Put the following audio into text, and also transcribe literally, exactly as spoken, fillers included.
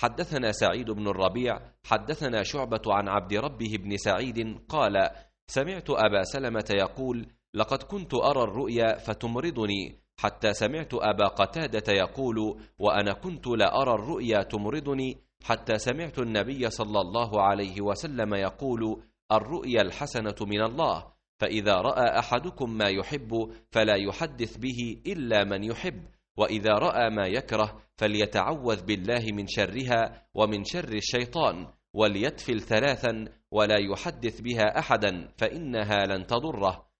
حدثنا سعيد بن الربيع حدثنا شعبة عن عبد ربه بن سعيد قال: سمعت أبا سلمة يقول: لقد كنت أرى الرؤيا فتمرضني، حتى سمعت أبا قتادة يقول: وأنا كنت لأرى الرؤيا تمرضني، حتى سمعت النبي صلى الله عليه وسلم يقول: الرؤيا الحسنة من الله، فإذا رأى أحدكم ما يحب فلا يحدث به إلا من يحب، وإذا رأى ما يكره فليتعوذ بالله من شرها ومن شر الشيطان، وليتفل ثلاثا ولا يحدث بها أحدا فإنها لن تضره.